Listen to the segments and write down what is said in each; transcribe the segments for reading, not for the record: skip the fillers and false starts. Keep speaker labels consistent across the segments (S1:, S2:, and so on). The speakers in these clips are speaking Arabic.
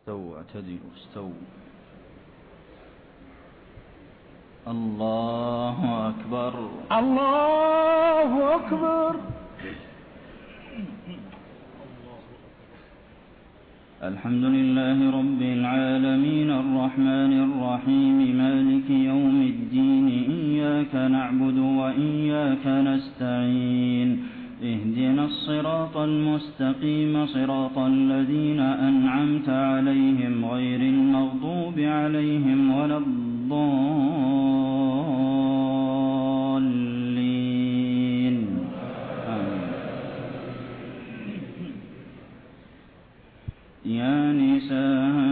S1: استووا اعتدلوا استووا. الله أكبر
S2: الله أكبر.
S1: الحمد لله رب العالمين الرحمن الرحيم مالك يوم الدين إياك نعبد وإياك نستعين اهدنا الصراط المستقيم صراط الذين أنعمت عليهم غير المغضوب عليهم ولا الضالين آمين. يا نساء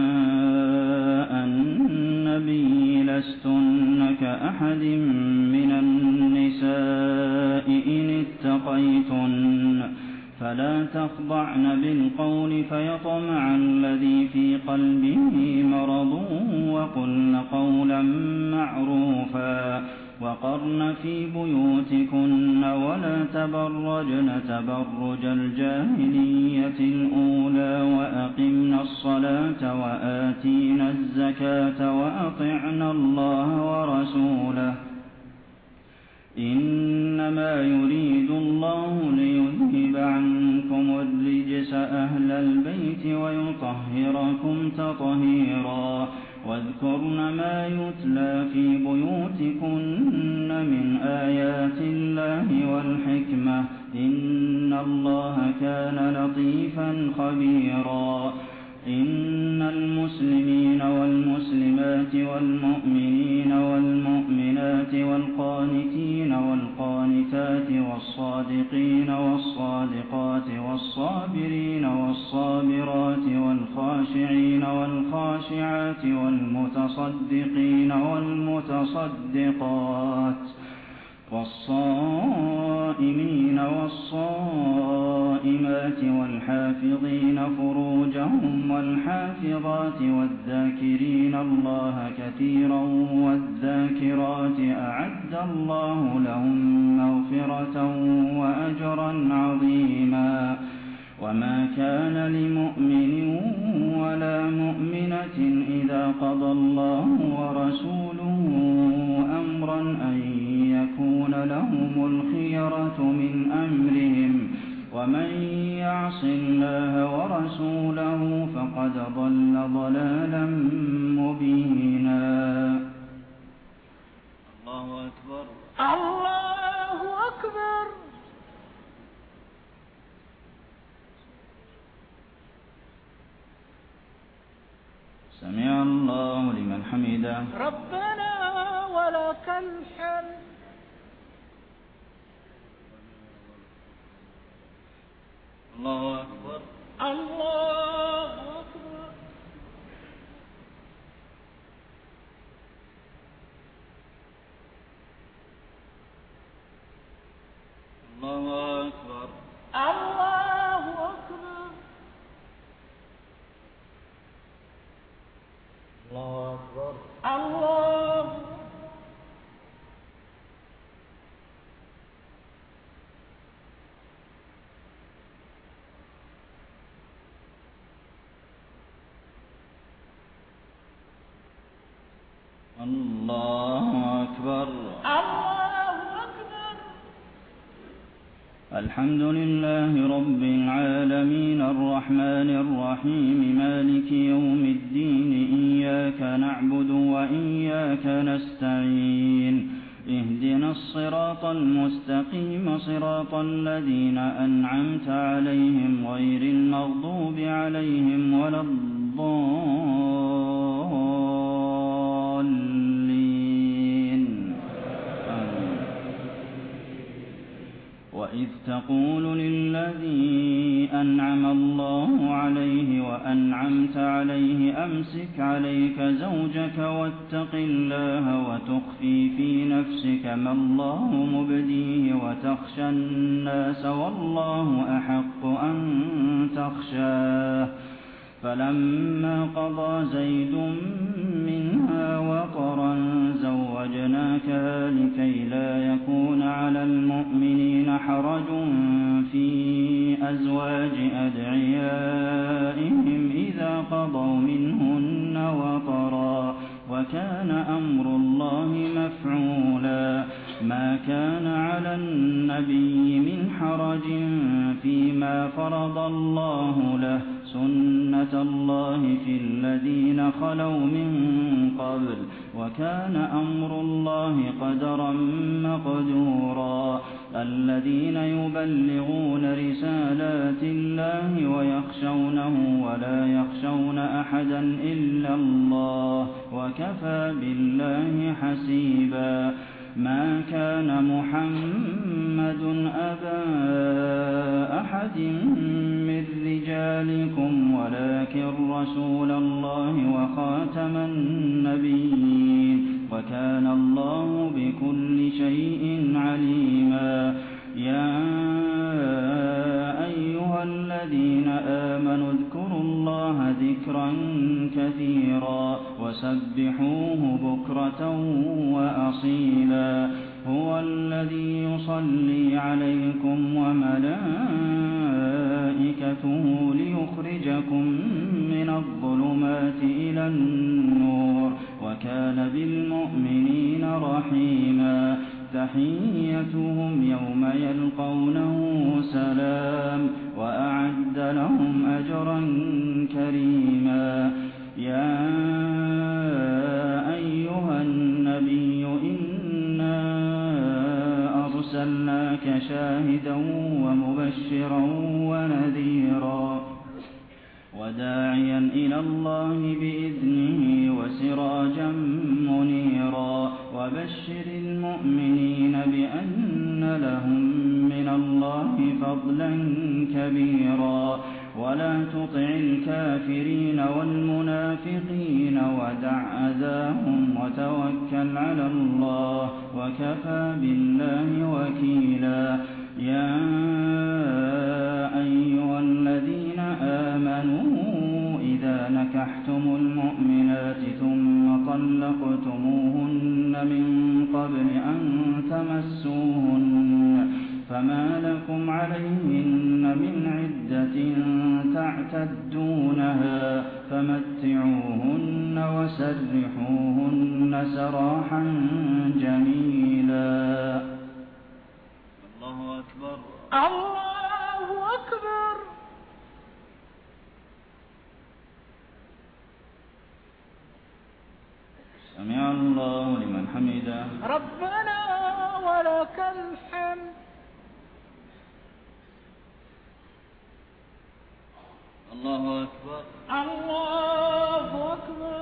S1: النبي لستن كأحد من النساء إن اتقيتن فلا تخضعن بالقول فيطمع الذي في قلبه مرض وقلن قولا معروفا وقرن في بيوتكن ولا تبرجن تبرج الجاهلية الأولى وأقمن الصلاة وآتينا الزكاة وأطعنا الله ورسوله إنما يريد الله ليذهب عنكم الرجس أهل البيت ويطهركم تطهيرا واذكرن ما يتلى في بيوتكن من آيات الله والحكمة إن الله كان لطيفا خبيرا إن المسلمين والمسلمات والمؤمنين والمؤمنات والقانتين والقانتات والصادقين والصادقات والصابرين والصابرات والخاشعين والخاشعات والمتصدقين والمتصدقات والصائمين والصائمات والحافظين فروجهم والحافظات والذاكرين الله كثيرا والذاكرات أعد الله لهم مغفرة وأجرا عظيما وما كان لمؤمن ولا مؤمنة إذا قضى الله ورسوله أمرا أن يكون لهم الخيرة من أمرهم ومن يعص الله ورسوله فقد ضل ضلالا مبينا. الله أكبر
S2: الله أكبر.
S1: سمع الله لمن حمده
S2: ربنا ولك الحمد.
S1: الله أكبر
S2: الله أكبر.
S1: الله أكبر
S2: الله أكبر.
S1: الله أكبر
S2: الله
S1: الله أكبر.
S2: الله أكبر.
S1: الحمد لله رب العالمين الرحمن الرحيم مالك يوم الدين إياك نعبد وإياك نستعين اهدنا الصراط المستقيم صراط الذين أنعمت عليهم غير المغضوب عليهم ولا الضالين آمين. وإذ تقول للذي أنعم الله عليه وأنعمت عليه أمسك عليك زوجك واتق الله وتخفي في نفسك ما الله مبديه وتخشى الناس والله أحق أن تخشاه فلما قضى زيد منها وطرا زوجناكها لكي لا يكون على المؤمنين حرج في أزواج أدعيائهم إذا قضوا منهن وطرا وكان أمر الله مفعولا ما كان على النبي من حرج فيما فرض الله له سنة الله في الذين خلوا من قبل وكان أمر الله قدرا مقدورا الذين يبلغون رسالات الله ويخشونه ولا يخشون أحدا إلا الله وكفى بالله حسيبا ما كان محمد أبا أحد من رجالكم ولكن رسول الله وخاتم النبيين وكان الله بكل شيء عليما يا أيها الذين آمنوا اذكروا الله ذكرا كثيرا وسبحوه بكرة وأصيلا هو الذي يصلي عليكم وملائكته ليخرجكم من الظلمات إلى النور وكان بالمؤمنين رحيما تحيتهم يوم يلقونه سلام وأعد لهم أجرا كريما يا أيها النبي إنا أرسلناك شاهدا ومبشرا ونذيرا وداعيا إلى الله بإذنه وسراجا منيرا وبشر المؤمنين بأن لهم من الله فضلا كبيرا ولا تطع الكافرين والمنافقين ودع أذاهم وتوكل على الله وكفى بالله وكيلا يا أيها الذين آمنوا إذا نكحتم المؤمنات ثم طلقتموهن من قبل أن تمسوهن فما لكم عليهن من عدة تعتدونها فمتعوهن وسرحوهن سراحا جميلا الله أكبر
S2: الله أكبر
S1: سمع الله لمن حمده
S2: ربنا ولك الحمد
S1: الله أكبر
S2: الله أكبر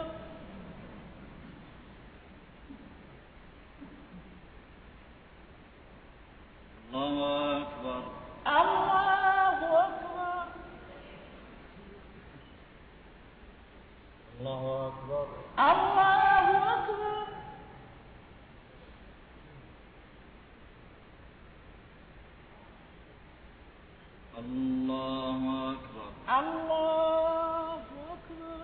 S1: الله أكبر
S2: الله أكبر
S1: الله أكبر
S2: الله أكبر
S1: الله أكبر
S2: الله أكبر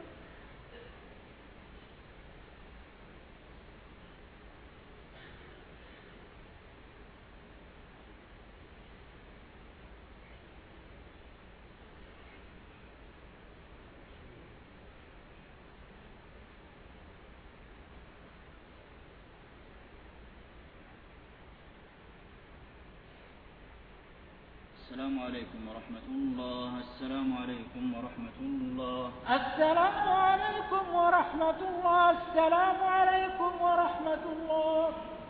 S1: السلام عليكم ورحمة الله السلام عليكم ورحمة الله
S2: السلام عليكم ورحمة الله السلام عليكم ورحمة الله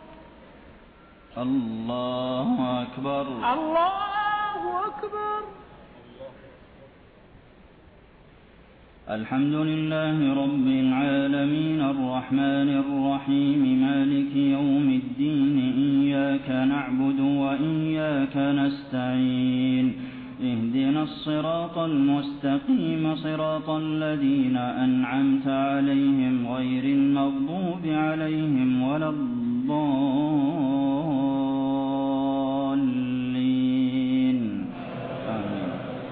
S1: الله أكبر
S2: الله أكبر
S1: الحمد لله رب العالمين الرحمن الرحيم مالك يوم الدين إياك نعبد وإياك نستعين اهدنا الصراط المستقيم صراط الذين أنعمت عليهم غير المغضوب عليهم ولا الضالين آمين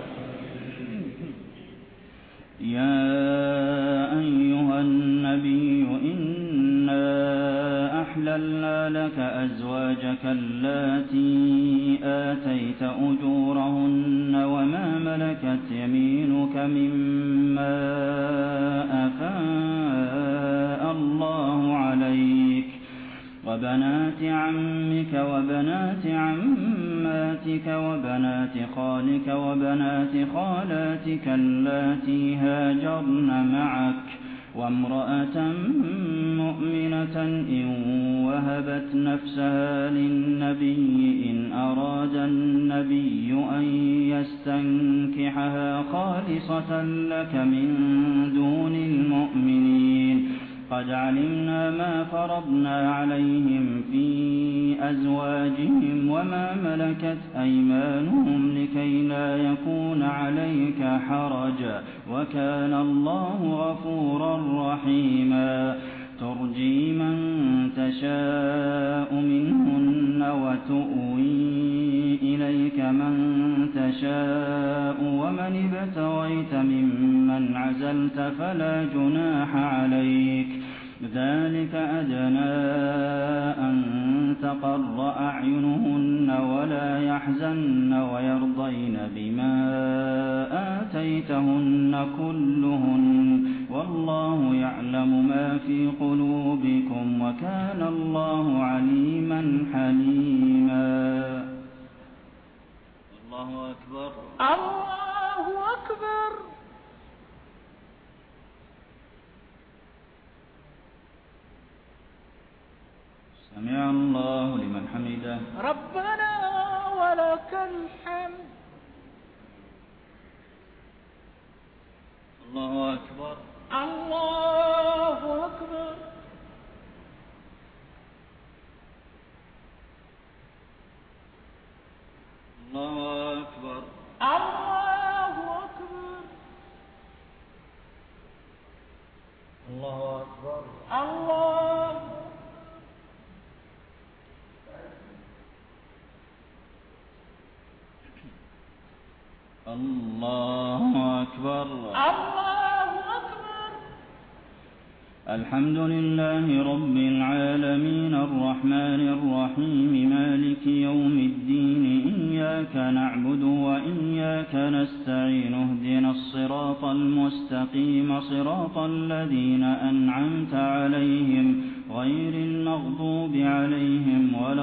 S1: يا أيها النبي إنا أحللنا لك أزواجك اللاتي آتيت أجورهن يمينك مما أفاء الله عليك وبنات عمك وبنات عماتك وبنات خالك وبنات خالاتك اللاتي هاجرن معك وامرأة مؤمنة إن وهبت نفسها للنبي إن أراد النبي أن يستنكحها خالصة لك من دون المؤمنين قد علمنا ما فرضنا عليهم في أزواجهم وما ملكت أيمانهم لكي لا يكون عليك حرج وكان الله غفورا رحيما ترجي من تشاء منهن وتؤوي إليك من تشاء ومن ابتغيت ممن عزلت فلا جناح عليك ذلك أدنى أن تقر أعينهن ولا يحزن ويرضين بما آتيتهن كلهن والله يعلم ما في قلوبكم وكان الله عليما حليما الله أكبر
S2: الله أكبر
S1: سمع الله لمن حمده
S2: ربنا ولك الحمد
S1: الله أكبر
S2: الله أكبر
S1: الله أكبر
S2: الله أكبر
S1: الله أكبر
S2: الله
S1: الله أكبر
S2: الله أكبر
S1: الحمد لله رب العالمين الرحمن الرحيم مالك يوم الدين إياك نعبد وإياك نستعين اهدنا الصراط المستقيم صراط الذين أنعمت عليهم غير المغضوب عليهم ولا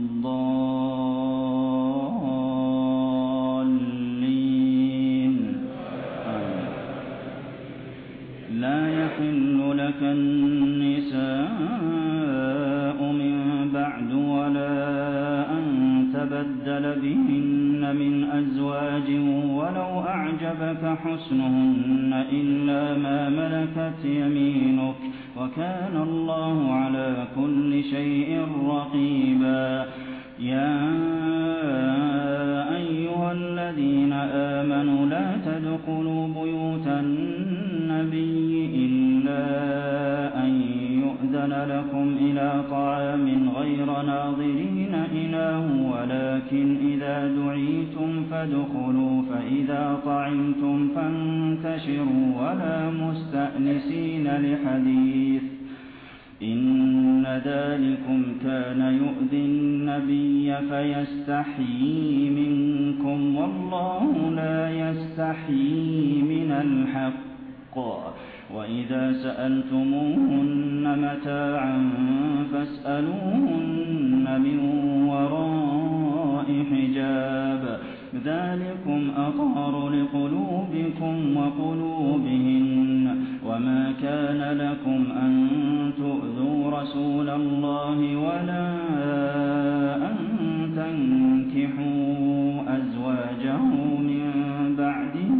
S1: الضالين لا يحل لك النساء من بعد ولا أن تبدل بهن من أزواج ولو أعجبك حسنهن إلا ما ملكت يمينك وكان الله على كل شيء رقيبا يا أيها الذين آمنوا لا تدخلوا بيوت النبي إلا أن يؤذن لكم إلى طعام غير ناظرين إناه ولكن إذا دعيتم فادخلوا فإذا طعمتم فانتشروا ولا مستأنسين لحديث إن ذلكم كان يؤذي النبي فيستحيي منكم والله لا يستحيي من الحق وإذا سألتموهن متاعا فاسألوهن من وراء حجاب ذلكم أطهر لقلوبكم وقلوبهن وما كان لكم أن تؤذوا رسول الله ولا أن تنكحوا أزواجه من بعده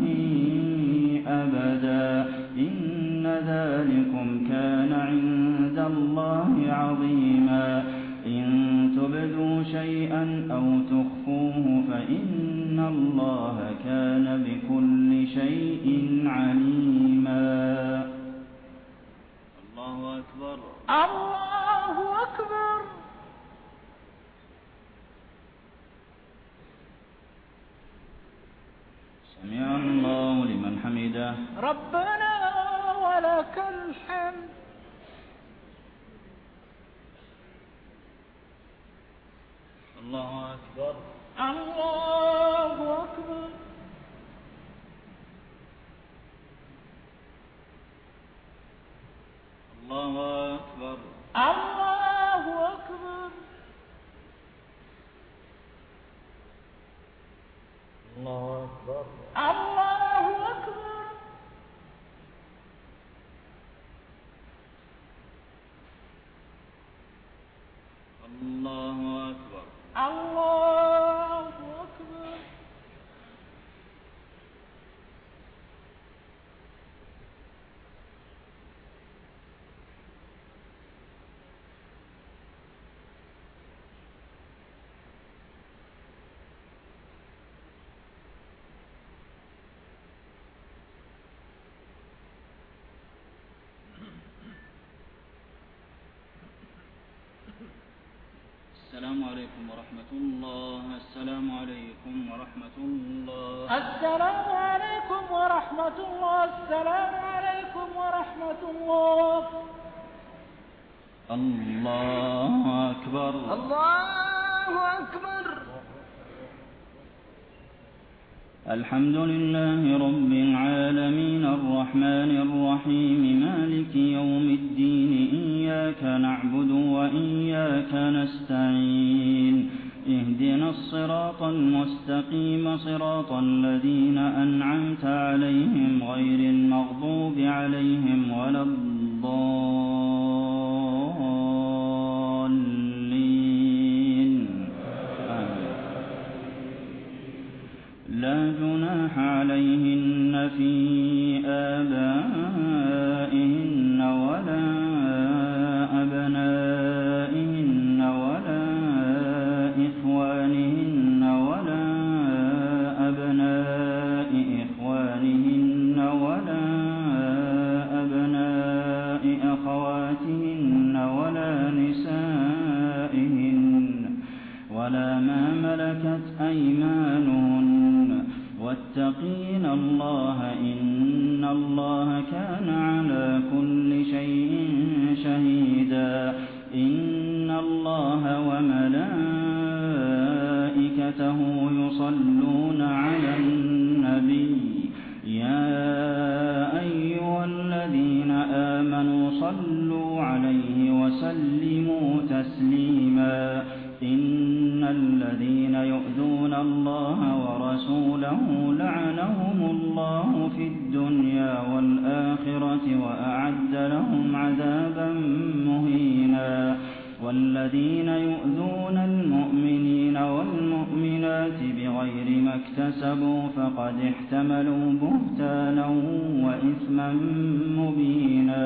S1: أبدا إن ذلكم كان عند الله عظيما إن تبدوا شيئا أو تخفوه فإن الله كان بكل شيء عليما الله أكبر
S2: الله أكبر
S1: سمع الله لمن حمده
S2: ربنا ولك الحمد
S1: الله أكبر
S2: الله أكبر
S1: الله أكبر.
S2: الله أكبر.
S3: الله أكبر.
S2: الله أكبر.
S1: الله أكبر.
S2: الله أكبر.
S1: السلام عليكم ورحمة الله. السلام عليكم ورحمة الله.
S2: السلام عليكم ورحمة الله. السلام عليكم ورحمة الله.
S1: الله أكبر.
S3: الله أكبر.
S1: الحمد لله رب العالمين الرحمن الرحيم مالك يوم الدين إياك نعبد وإياك نستعين اهدنا الصراط المستقيم صراط الذين أنعمت عليهم غير المغضوب عليهم ولا الضالين آمين. لا جناح عليهن في آبائهن ولا أبنائهن ولا إخوانهن ولا أبناء إخوانهن ولا أبناء أخواتهن ولا نسائهن ولا ما ملكت أيمانهن واتقين الله إن الله كان على كل شيء شهيدا. إن الله وملائكته يصلون على النبي يا أيها الذين آمنوا صلوا عليه وسلموا تسليما. إن الذين يؤذون الله ورسوله لعنهم الله في الدنيا والآخرة وأعد لهم عذابا مهينا. والذين يؤذون المؤمنين والمؤمنات بغير ما اكتسبوا فقد احتملوا بهتانا وإثما مبينا.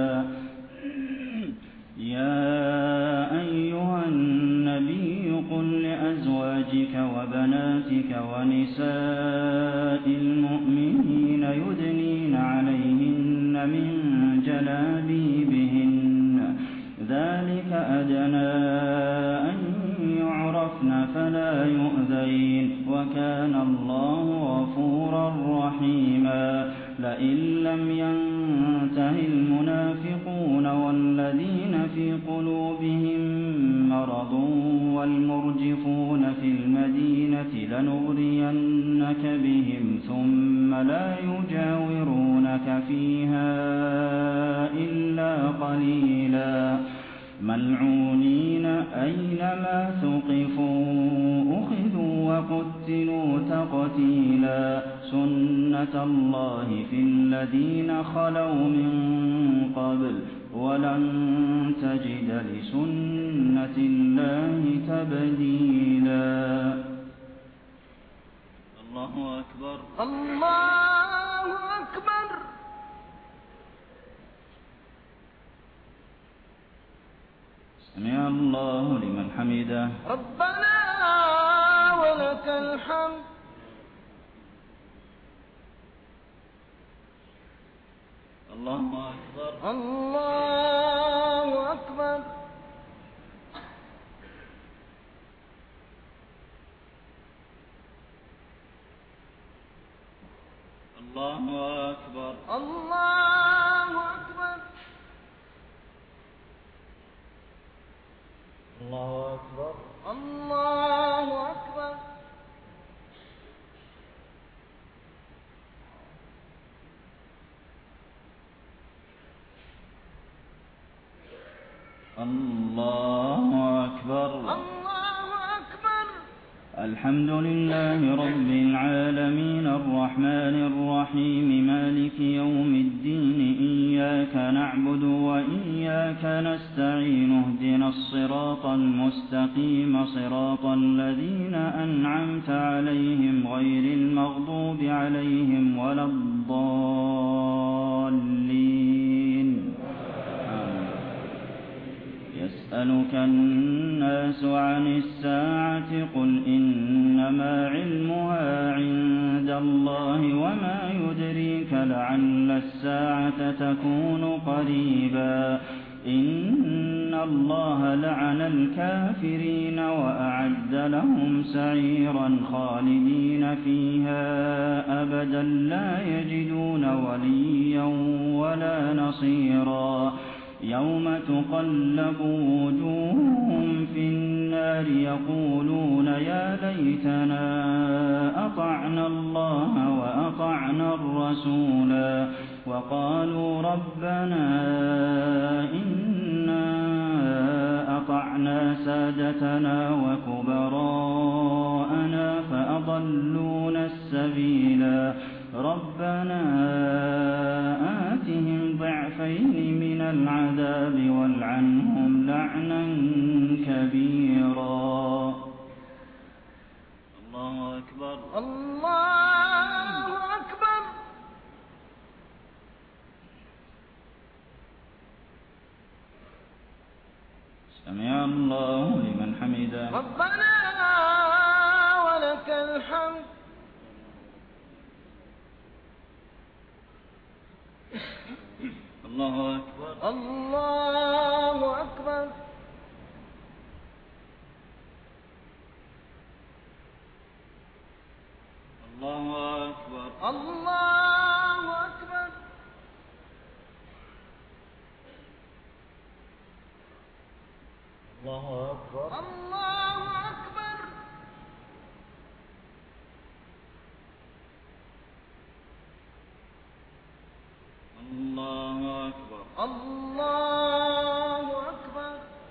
S1: يا أيها النبي قل لأزواجك وبناتك ونساء المؤمنين يدنين عليهن من جلابيبهن ذلك أدنى أن يعرفن فلا يؤذين وكان الله غفورا رحيما. لئن لم ينته المنافقون والذين في قلوبهم مرض والمرجفون في المدينة لنغرينك بهم ثم لا يجاورونك فيها إلا قليلا ملعونين أينما ثقفوا أخذوا وقتلوا تقتيلا. سنة الله في الذين خلوا من قبل ولن تجد لسنة الله تبديلا. الله أكبر.
S3: الله أكبر.
S1: سمع الله لمن حمده.
S3: ربنا ولك الحمد.
S1: الله أكبر.
S3: الله أكبر.
S1: الله أكبر.
S3: الله أكبر.
S4: الله أكبر.
S3: الله أكبر.
S1: الله أكبر.
S3: الله أكبر.
S1: الحمد لله رب العالمين الرحمن الرحيم مالك يوم الدين إياك نعبد وإياك نستعين اهدنا الصراط المستقيم صراط الذين أنعمت عليهم غير المغضوب عليهم ولا الضالين. يسألك الناس عن الساعة قل إنما علمها عند الله وما يدريك لعل الساعة تكون قريبا إن الله لعن الكافرين وأعد لهم سعيرا خالدين فيها أبدا لا يجدون وليا ولا نصيرا يوم تقلب وجوههم في النار يقولون يا ليتنا أطعنا الله وأطعنا الرسولا وقالوا ربنا إنا أطعنا سادتنا وكبراءنا فأضلونا السبيلا ربنا آتهم ضعفين من العذاب والعنهم لعنا كبيرا. الله أكبر.
S3: الله أكبر.
S1: سمع الله لمن حمده.
S3: ربنا ولك الحمد.
S1: الله أكبر.
S3: الله أكبر.
S1: الله أكبر.
S3: الله أكبر.
S1: الله أكبر.
S3: الله أكبر.
S1: الله أكبر.
S3: الله أكبر.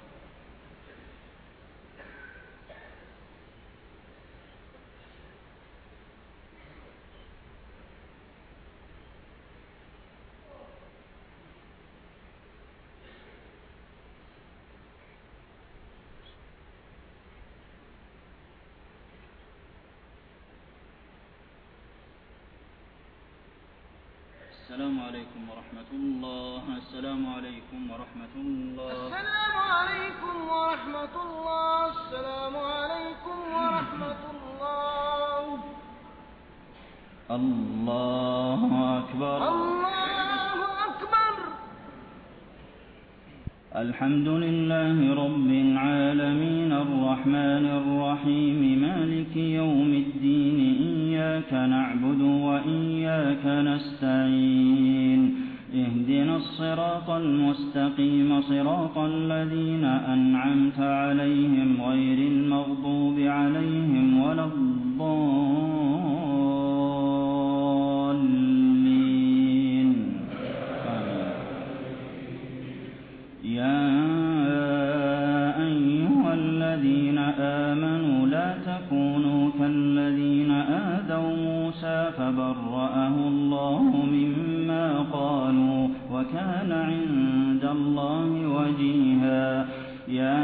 S1: السلام عليكم ورحمة الله. السلام عليكم ورحمة الله.
S3: السلام عليكم ورحمة الله. السلام عليكم ورحمة الله.
S1: الله أكبر.
S3: الله أكبر.
S1: الحمد لله رب العالمين الرحمن الرحيم مالك يوم الدين إياك نعبد وإياك نستعين اهدنا الصراط المستقيم صراط الذين أنعمت عليهم غير المغضوب عليهم ولا الضالين. يا أيها الذين آمنوا لا تكونوا كالذين آذوا موسى فبرأه الله مما قالوا وكان عند الله وجيها. يا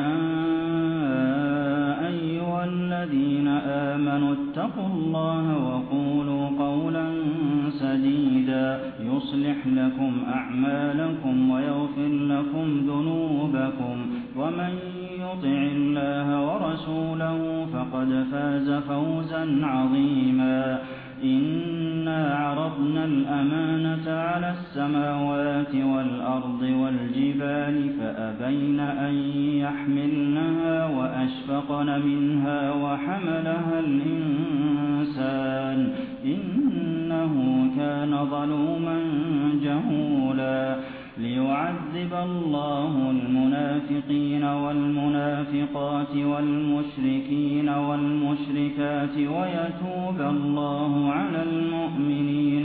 S1: أيها الذين آمنوا اتقوا الله وقولوا قولا سديدا يصلح لكم أعمالكم ويغفر لكم ذنوبكم ومن يطع الله ورسوله فقد فاز فوزا عظيما. إنا عرضنا الأمانة على السماوات والأرض والجبال فأبين أن يحملنها وأشفقن منها وحملها الإنسان إنه كان ظلوما جهولا. ليعذب الله المنافقين والمنافقات والمشركين والمشركات ويتوب الله على المؤمنين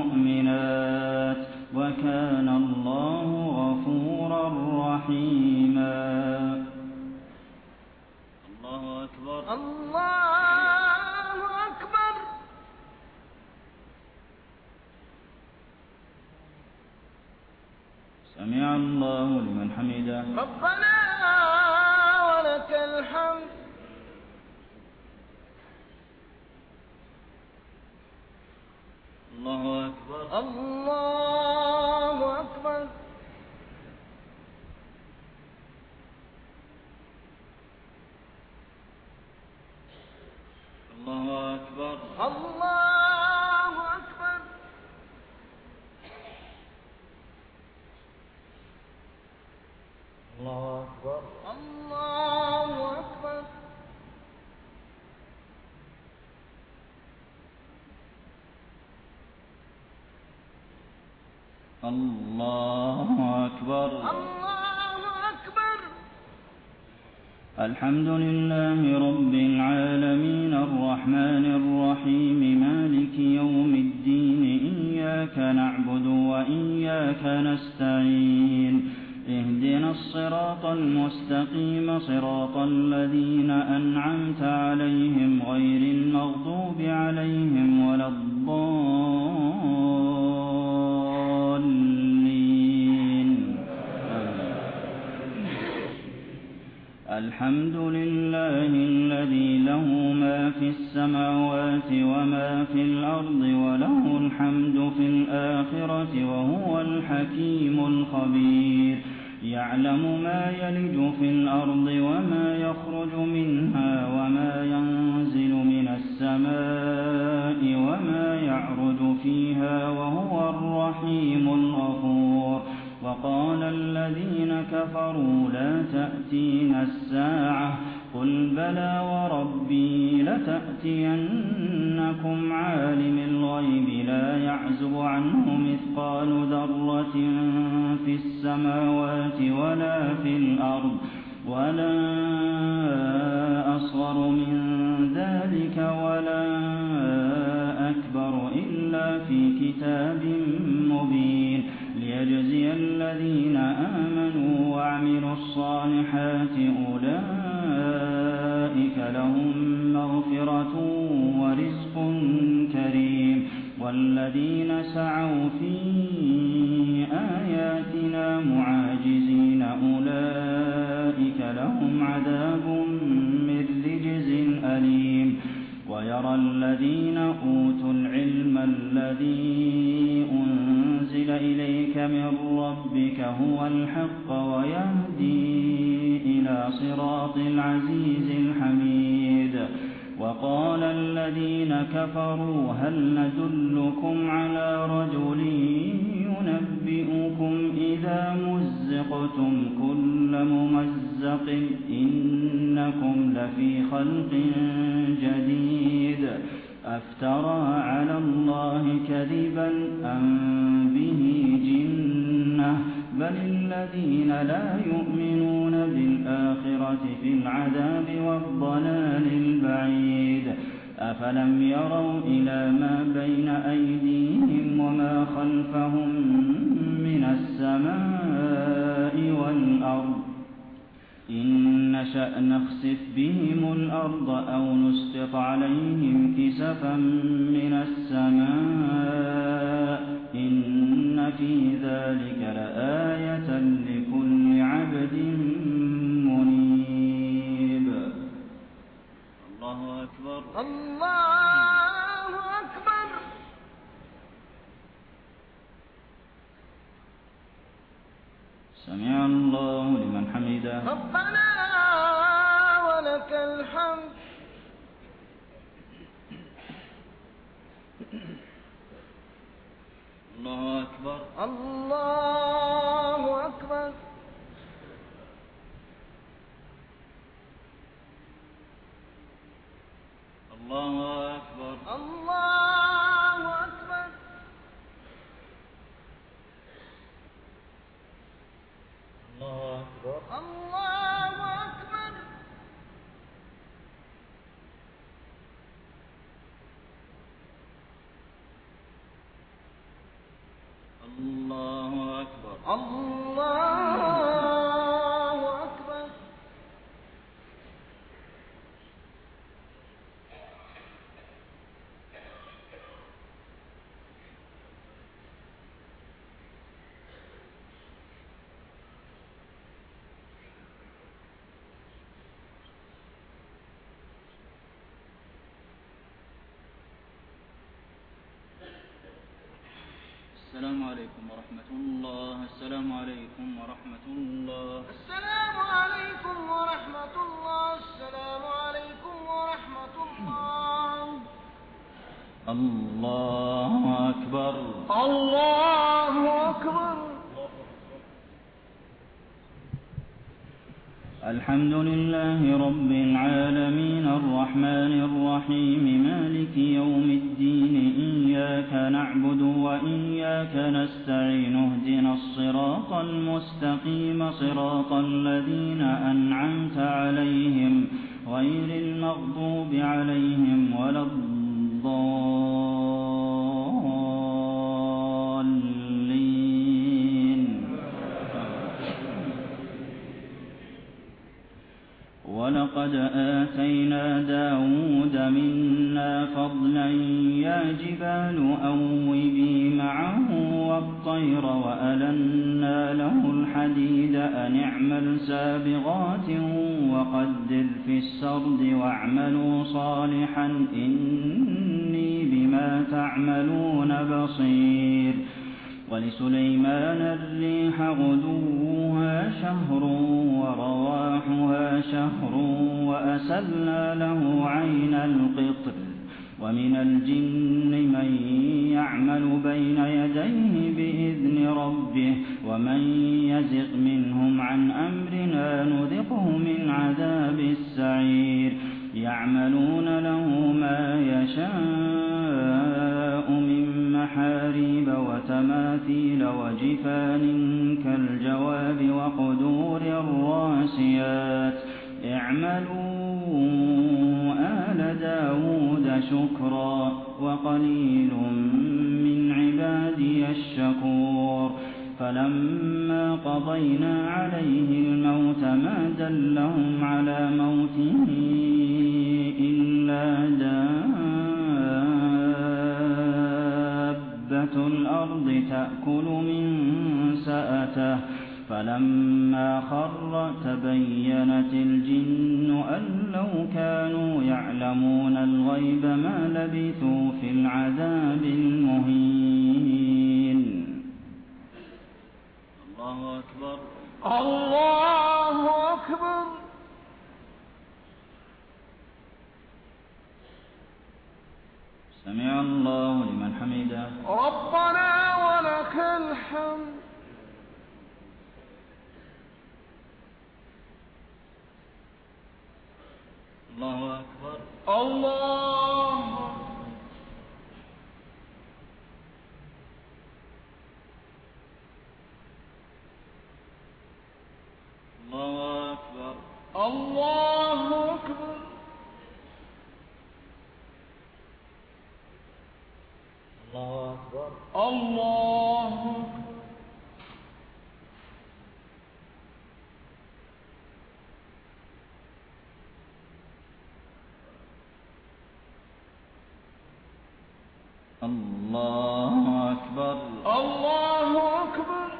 S1: والمؤمنات وكان الله غفورا رحيما. سمع الله لمن حمده.
S3: ربنا ولك الحمد.
S1: الله أكبر.
S3: الله أكبر.
S1: الله أكبر.
S3: الله أكبر.
S1: الله أكبر.
S3: الله أكبر.
S1: الله أكبر.
S3: الله أكبر.
S1: الحمد لله رب العالمين الرحمن الرحيم مالك يوم الدين إياك نعبد وإياك نستعين اهدنا الصراط المستقيم صراط الذين أنعمت عليهم غير المغضوب عليهم ولا الضالين. الحمد لله الذي له ما في السماوات وما في الأرض وله الحمد في الآخرة وهو الحكيم الخبير. يعلم ما يلج في الأرض وما يخرج منها وما ينزل من السماء وما يعرج فيها وهو الرحيم الغفور. وقال الذين كفروا لا تأتينا الساعة قل بلى وربي لتأتينكم عالم الغيب لا يعزب عنه مثقال ذرة في السماوات ولا في الأرض ولا أصغر من ذلك ولا أكبر إلا في كتاب مبين ليجزي الذين آمنوا وعملوا الصالحات أولئك لهم مغفرة ورزق كريم. والذين سعوا في آياتنا معاجزين أولئك لهم عذاب من رجز أليم. ويرى الذين أوتوا العلم الذي أنزل إليك من ربك هو الحق ويهدي إلى صراط العزيز الحميد. وقال الذين كفروا هل ندلكم على رجل ينبئكم إذا مزقتم كل ممزق إنكم لفي خلق جديد أفترى على الله كذبا أم به جنة بل الذين لا يؤمنون بالآخرة في العذاب والضلال البعيد. أفلم يروا إلى ما بين أيديهم وما خلفهم من السماء والأرض إن نشأ نخسف بهم الأرض أو نسقط عليهم كسفا من السماء إن في ذلك لآية لكل عبد منيب. الله أكبر.
S3: الله أكبر.
S1: سمع الله لمن حمده.
S3: ربنا ولك الحمد.
S1: الله أكبر.
S3: الله أكبر.
S1: الله أكبر.
S3: الله أكبر.
S1: الله أكبر.
S3: الله أكبر.
S1: الله أكبر. السلام عليكم ورحمة الله. السلام عليكم ورحمة الله.
S3: السلام عليكم ورحمة الله. السلام عليكم ورحمة الله.
S1: الله أكبر.
S3: الله أكبر.
S1: الحمد لله رب العالمين الرحمن الرحيم مالك يوم الدين إياك نعبد وإياك نستعين اهدنا الصراط المستقيم صراط الذين أنعمت عليهم غير المغضوب عليهم ولا الضالين. ولقد آتينا داود منا فضلا يا جبال أوبي معه والطير وألنا له الحديد أن اعمل سابغات وقدر في السرد واعملوا صالحا إني بما تعملون بصير. ولسليمان الريح غدوها شهر ورواحها شهر وأسلنا له عين القطر. ومن الجن من يعمل بين يديه بإذن ربه ومن يزغ منهم عن أمرنا نذقه من عذاب السعير. يعملون له ما يشاء من محاريب وتماثيل وجفان كالجواب وقدور الراسيات. اعملوا آل داود شكرا وقليل من عبادي الشكور. فلما قضينا عليه الموت ما دلهم على موته إلا دابة الأرض تأكل من سأته. فلما خر تبينت الجن أن لو كانوا يعلمون الغيب ما لبثوا في العذاب المهين. الله أكبر.
S3: الله أكبر.
S1: سمع الله لمن حمده.
S3: ربنا ولك الحمد.
S1: الله أكبر.
S3: الله
S1: الله أكبر.
S3: الله أكبر.
S1: الله أكبر.
S3: الله أكبر.
S1: الله أكبر.
S3: الله أكبر.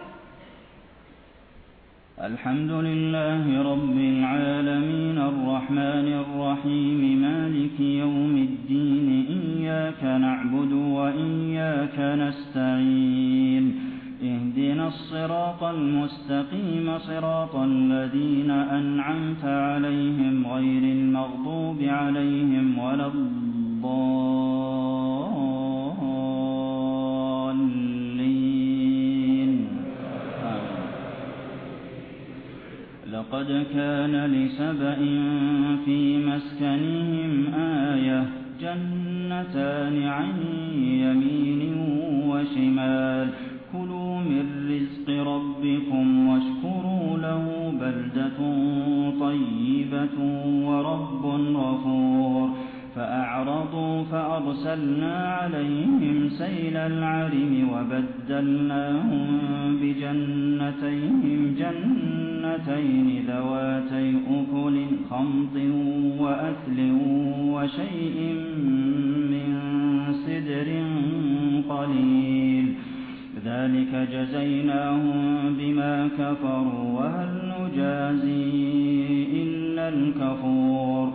S1: الحمد لله رب العالمين الرحمن الرحيم مالك يوم الدين إياك نعبد وإياك نستعين اهدنا الصراط المستقيم صراط الذين أنعمت عليهم غير المغضوب عليهم ولا الضالين. لقد كان لسبإ في مسكنهم آية جنتان عن يمين وشمال كلوا من رزق ربكم واشكروا له بلدة طيبة ورب غفور. فأعرضوا فأرسلنا عليهم سيل العرم وبدلناهم بجنتيهم جنتين ذواتي أكل خمط وأثل وشيء من سدر قليل ذلك جزيناهم بما كفروا وهل نجازي إلا الكفور.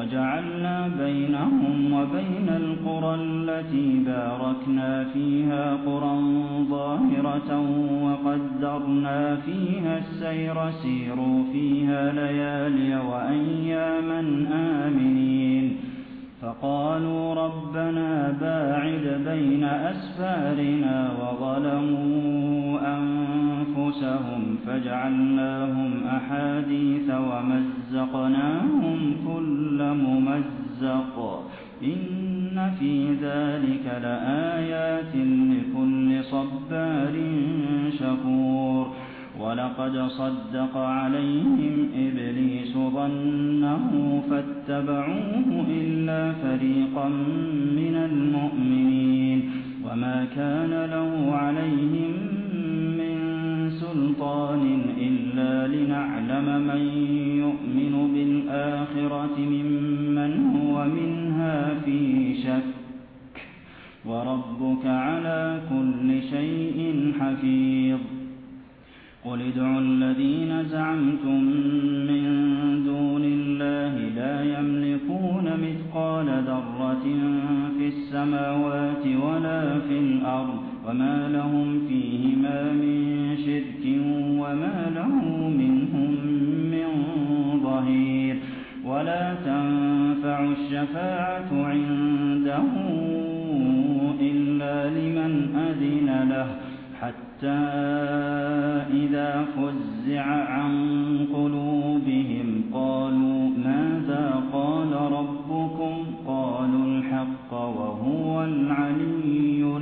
S1: وجعلنا بينهم وبين القرى التي باركنا فيها قرى ظاهرة وقدرنا فيها السير سيروا فيها ليالي وأياما آمنين فقالوا ربنا باعد بين أسفارنا وظلموا أنفسهم فجعلناهم أحاديث ومزقناهم كل ممزق إن في ذلك لآيات لكل صبار شكور ولقد صدق عليهم إبليس ظنه فاتبعوه إلا فريقا من المؤمنين وما كان له عليهم من سلطان إلا لنعلم من يؤمن بالآخرة ممن هو منها في شك وربك على كل شيء حفيظ قل ادعوا الذين زعمتم من دون الله لا يملكون مثقال ذرة في السماوات ولا في الأرض وما لهم فيهما من شرك وما له منهم من ظهير ولا تنفع الشفاعة عنده إلا لمن أذن له حتى إذا فزع عن قلوبهم قالوا ماذا قال ربكم قالوا الحق وهو العلي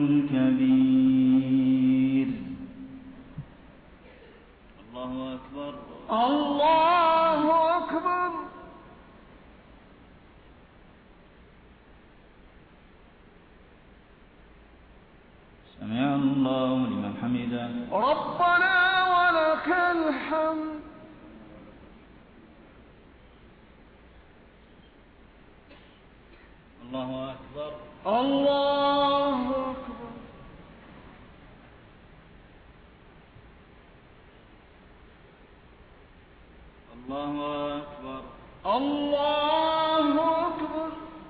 S1: الكبير الله أكبر
S3: الله أكبر
S1: سمع الله لمن حمده
S3: ربنا ولك الحمد
S1: الله أكبر
S3: الله أكبر
S1: الله أكبر
S3: الله أكبر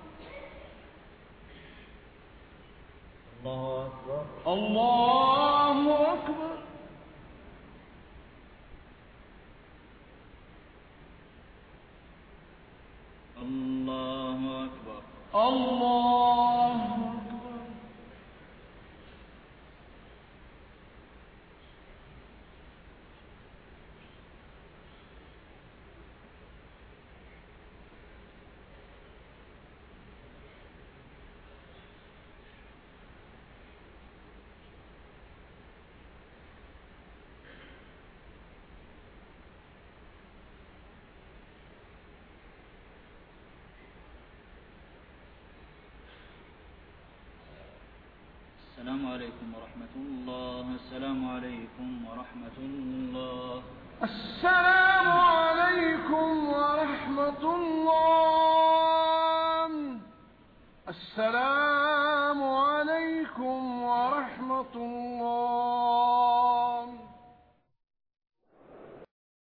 S1: الله أكبر
S3: الله أكبر
S1: الله أكبر
S3: الله أكبر
S1: السلام عليكم ورحمة الله السلام عليكم ورحمة الله
S3: السلام عليكم ورحمة الله السلام